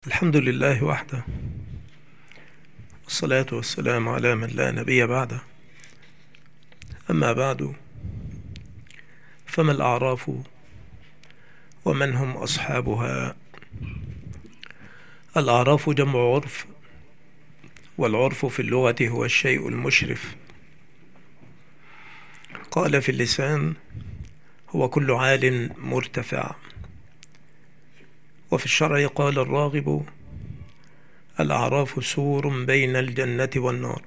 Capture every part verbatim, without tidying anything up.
الحمد لله وحده، والصلاة والسلام على من لا نبي بعده. أما بعد، فما الأعراف ومن هم أصحابها؟ الأعراف جمع عرف، والعرف في اللغة هو الشيء المشرف. قال في اللسان: هو كل عال مرتفع. وفي الشرع قال الراغب: الأعراف سور بين الجنة والنار.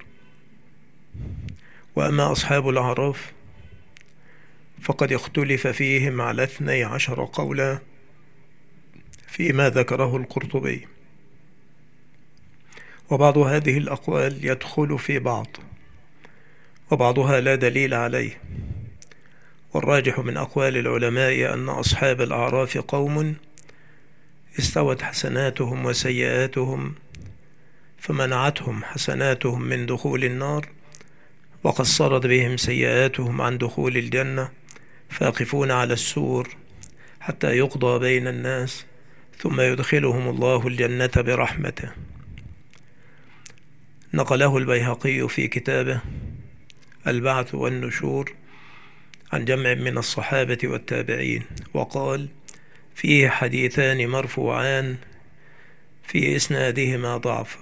وأما أصحاب الأعراف فقد اختلف فيهم على اثني عشر قولا فيما ذكره القرطبي، وبعض هذه الأقوال يدخل في بعض، وبعضها لا دليل عليه. والراجح من أقوال العلماء أن أصحاب الأعراف قوم استوت حسناتهم وسيئاتهم فمنعتهم حسناتهم من دخول النار، وقصرت بهم سيئاتهم عن دخول الجنة، فاقفون على السور حتى يقضى بين الناس ثم يدخلهم الله الجنة برحمته. نقله البيهقي في كتابه البعث والنشور عن جمع من الصحابة والتابعين، وقال: فيه حديثان مرفوعان في إسنادهما ضعف.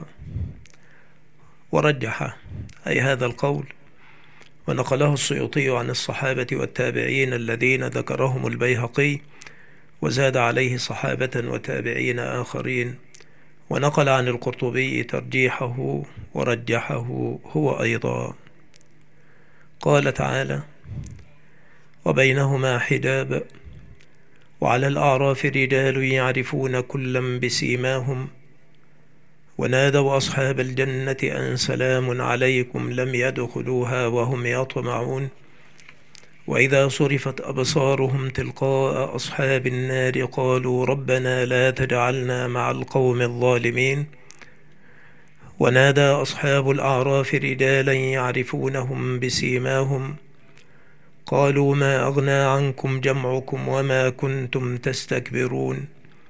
ورجح أي هذا القول، ونقله السيوطي عن الصحابة والتابعين الذين ذكرهم البيهقي، وزاد عليه صحابة وتابعين آخرين، ونقل عن القرطبي ترجيحه ورجحه هو أيضا. قال تعالى: وبينهما حجاب وعلى الأعراف رجال يعرفون كلا بسيماهم ونادوا أصحاب الجنة أن سلام عليكم لم يدخلوها وهم يطمعون وإذا صرفت أبصارهم تلقاء أصحاب النار قالوا ربنا لا تجعلنا مع القوم الظالمين ونادى أصحاب الأعراف رجالا يعرفونهم بسيماهم قالوا ما أغنى عنكم جمعكم وما كنتم تستكبرون.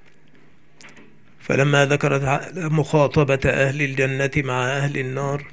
فلما ذكرت مخاطبة أهل الجنة مع أهل النار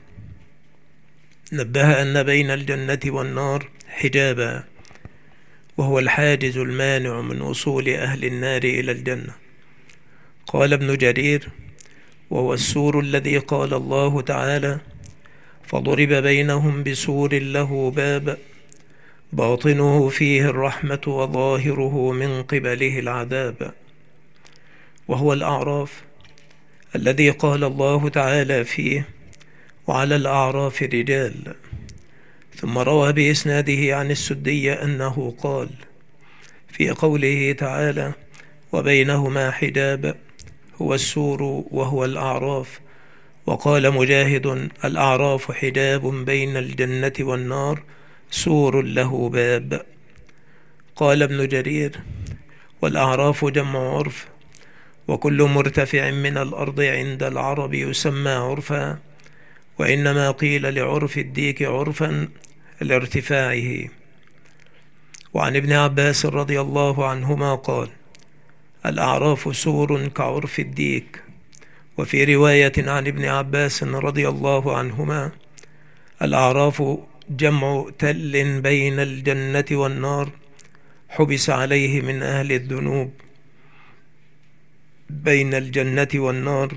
نبه أن بين الجنة والنار حجابا، وهو الحاجز المانع من وصول أهل النار إلى الجنة. قال ابن جرير: وهو السور الذي قال الله تعالى: فضرب بينهم بسور له باب باطنه فيه الرحمة وظاهره من قبله العذاب. وهو الأعراف الذي قال الله تعالى فيه: وعلى الأعراف رجال. ثم روى بإسناده عن السدي أنه قال في قوله تعالى: وبينهما حجاب هو السور وهو الأعراف. وقال مجاهد: الأعراف حجاب بين الجنة والنار سور له باب. قال ابن جرير: والأعراف جمع عرف، وكل مرتفع من الأرض عند العرب يسمى عرفا، وإنما قيل لعرف الديك عرفا لارتفاعه. وعن ابن عباس رضي الله عنهما قال: الأعراف سور كعرف الديك. وفي رواية عن ابن عباس رضي الله عنهما: الأعراف جمع تل بين الجنة والنار حبس عليه من أهل الذنوب. بين الجنة والنار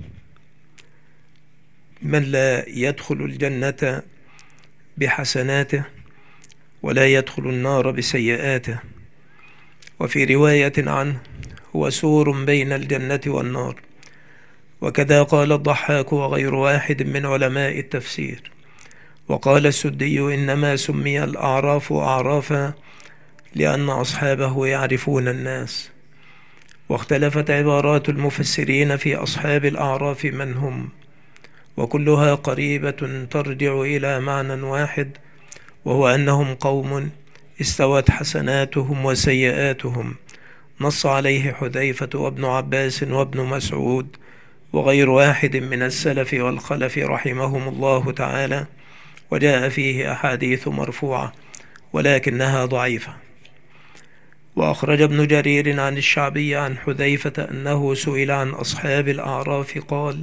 من لا يدخل الجنة بحسناته ولا يدخل النار بسيئاته. وفي رواية عنه: هو سور بين الجنة والنار. وكذا قال الضحاك وغير واحد من علماء التفسير. وقال السدي: إنما سمي الأعراف أعرافا لأن أصحابه يعرفون الناس. واختلفت عبارات المفسرين في أصحاب الأعراف من هم، وكلها قريبة ترجع إلى معنى واحد، وهو أنهم قوم استوت حسناتهم وسيئاتهم، نص عليه حذيفة وابن عباس وابن مسعود وغير واحد من السلف والخلف رحمهم الله تعالى، وجاء فيه أحاديث مرفوعة ولكنها ضعيفة. وأخرج ابن جرير عن الشعبي عن حذيفة أنه سئل عن أصحاب الأعراف قال: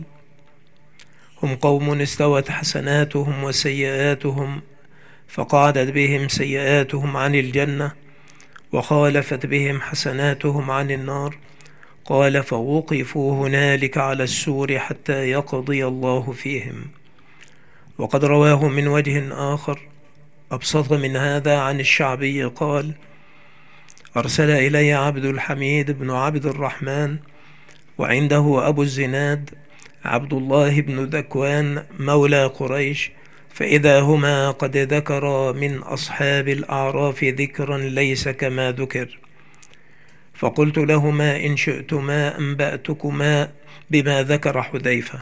هم قوم استوت حسناتهم وسيئاتهم، فقعدت بهم سيئاتهم عن الجنة، وخالفت بهم حسناتهم عن النار. قال: فوقفوا هنالك على السور حتى يقضي الله فيهم. وقد رواه من وجه آخر أبسط من هذا عن الشعبي قال: أرسل إلي عبد الحميد بن عبد الرحمن، وعنده أبو الزناد عبد الله بن ذكوان مولى قريش، فإذا هما قد ذكرا من أصحاب الأعراف ذكرا ليس كما ذكر. فقلت لهما: إن شئتما أنبأتكما بما ذكر حذيفة.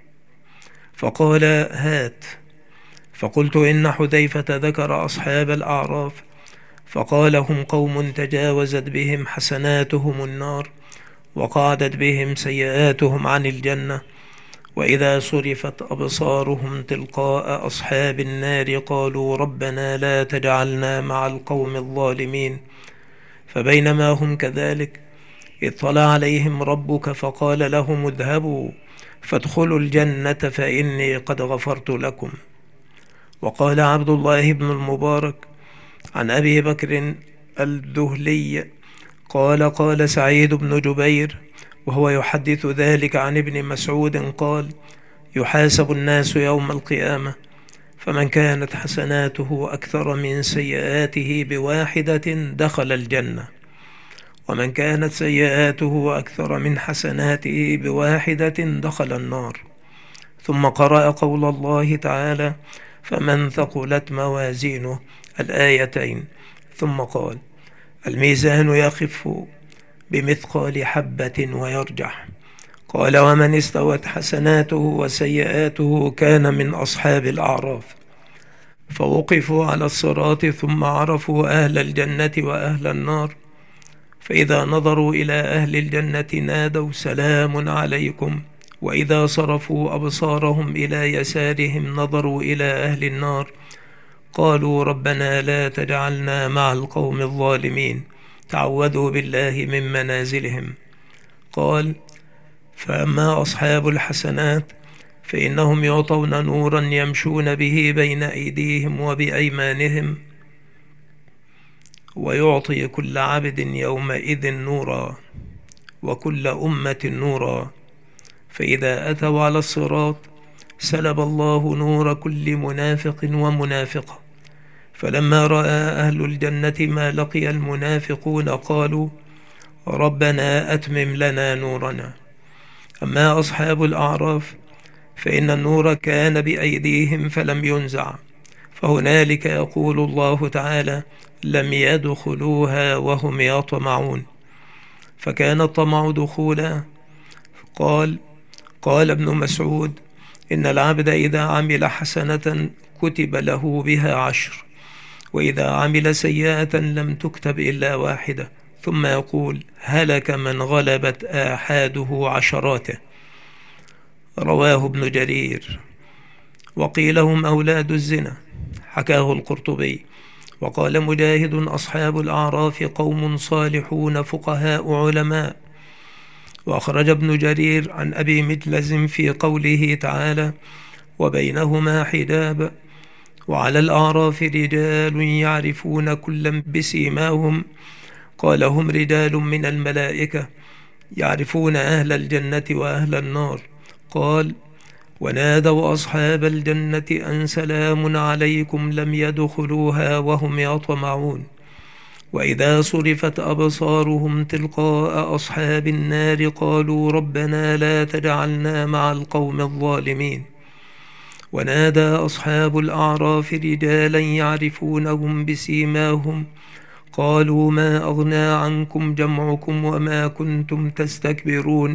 فقال: هات. فقلت: إن حذيفة ذكر أصحاب الأعراف، فقال: هم قوم تجاوزت بهم حسناتهم النار، وقعدت بهم سيئاتهم عن الجنة، وإذا صرفت أبصارهم تلقاء أصحاب النار قالوا: ربنا لا تجعلنا مع القوم الظالمين. فبينما هم كذلك إذ طلع عليهم ربك فقال لهم: اذهبوا فادخلوا الجنة فإني قد غفرت لكم. وقال عبد الله بن المبارك عن أبي بكر الذهلي قال: قال سعيد بن جبير وهو يحدث ذلك عن ابن مسعود قال: يحاسب الناس يوم القيامة، فمن كانت حسناته أكثر من سيئاته بواحدة دخل الجنة، ومن كانت سيئاته أكثر من حسناته بواحدة دخل النار. ثم قرأ قول الله تعالى: فمن ثقلت موازينه، الآيتين، ثم قال: الميزان يخف بمثقال حبة ويرجح. قال: ومن استوت حسناته وسيئاته كان من أصحاب الأعراف. فوقفوا على الصراط ثم عرفوا أهل الجنة وأهل النار، فإذا نظروا إلى أهل الجنة نادوا: سلام عليكم. وإذا صرفوا أبصارهم إلى يسارهم نظروا إلى أهل النار قالوا: ربنا لا تجعلنا مع القوم الظالمين. تعوذوا بالله من منازلهم. قال: فأما أصحاب الحسنات فإنهم يعطون نورا يمشون به بين أيديهم وبأيمانهم، ويعطي كل عبد يومئذ نورا وكل أمة نورا، فإذا أتوا على الصراط سلب الله نور كل منافق ومنافقة. فلما رأى أهل الجنة ما لقي المنافقون قالوا: ربنا أتمم لنا نورنا. أما أصحاب الأعراف فإن النور كان بأيديهم فلم ينزع، فهنالك يقول الله تعالى: لم يدخلوها وهم يطمعون، فكان الطمع دخولا. قال قال ابن مسعود: إن العبد إذا عمل حسنة كتب له بها عشر، وإذا عمل سيئة لم تكتب إلا واحدة، ثم يقول: هلك من غلبت آحاده عشراته. رواه ابن جرير. وقيل: هم أولاد الزنا، حكاه القرطبي. وقال مجاهد: أصحاب الأعراف قوم صالحون فقهاء علماء. وأخرج ابن جرير عن أبي مجلز في قوله تعالى: وبينهما حجاب، وعلى الأعراف رجال يعرفون كلا بسيماهم. قال: هم رجال من الملائكة يعرفون أهل الجنة وأهل النار. قال: ونادوا أصحاب الجنة أن سلام عليكم لم يدخلوها وهم يطمعون. وإذا صرفت أبصارهم تلقاء أصحاب النار قالوا: ربنا لا تجعلنا مع القوم الظالمين. ونادى أصحاب الأعراف رجالا يعرفونهم بسيماهم قالوا: ما أغنى عنكم جمعكم وما كنتم تستكبرون،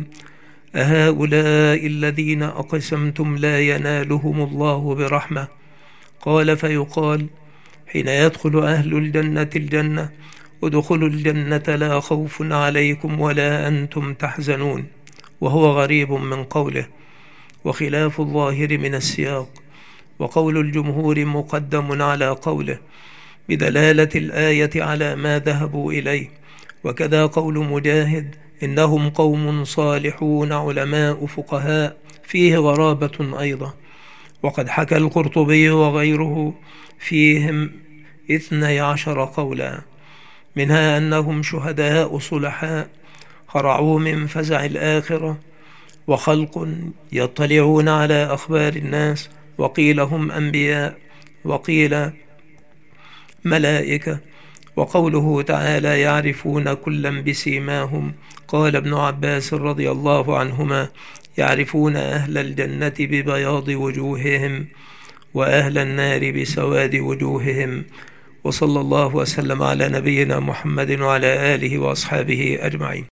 أهؤلاء الذين أقسمتم لا ينالهم الله برحمة؟ قال: فيقال حين يدخل أهل الجنة الجنة: ادخلوا الجنة لا خوف عليكم ولا أنتم تحزنون. وهو غريب من قوله، وخلاف الظاهر من السياق، وقول الجمهور مقدم على قوله بدلالة الآية على ما ذهبوا إليه، وكذا قول مجاهد: إنهم قوم صالحون علماء فقهاء، فيه غرابة أيضا. وقد حكى القرطبي وغيره فيهم اثني عشر قولا، منها أنهم شهداء صلحاء هرعوا من فزع الآخرة، وخلق يطلعون على أخبار الناس، وقيل هم أنبياء، وقيل ملائكة. وقوله تعالى: يعرفون كلا بسيماهم، قال ابن عباس رضي الله عنهما: يعرفون أهل الجنة ببياض وجوههم، وأهل النار بسواد وجوههم. وصلى الله وسلم على نبينا محمد وعلى آله وأصحابه أجمعين.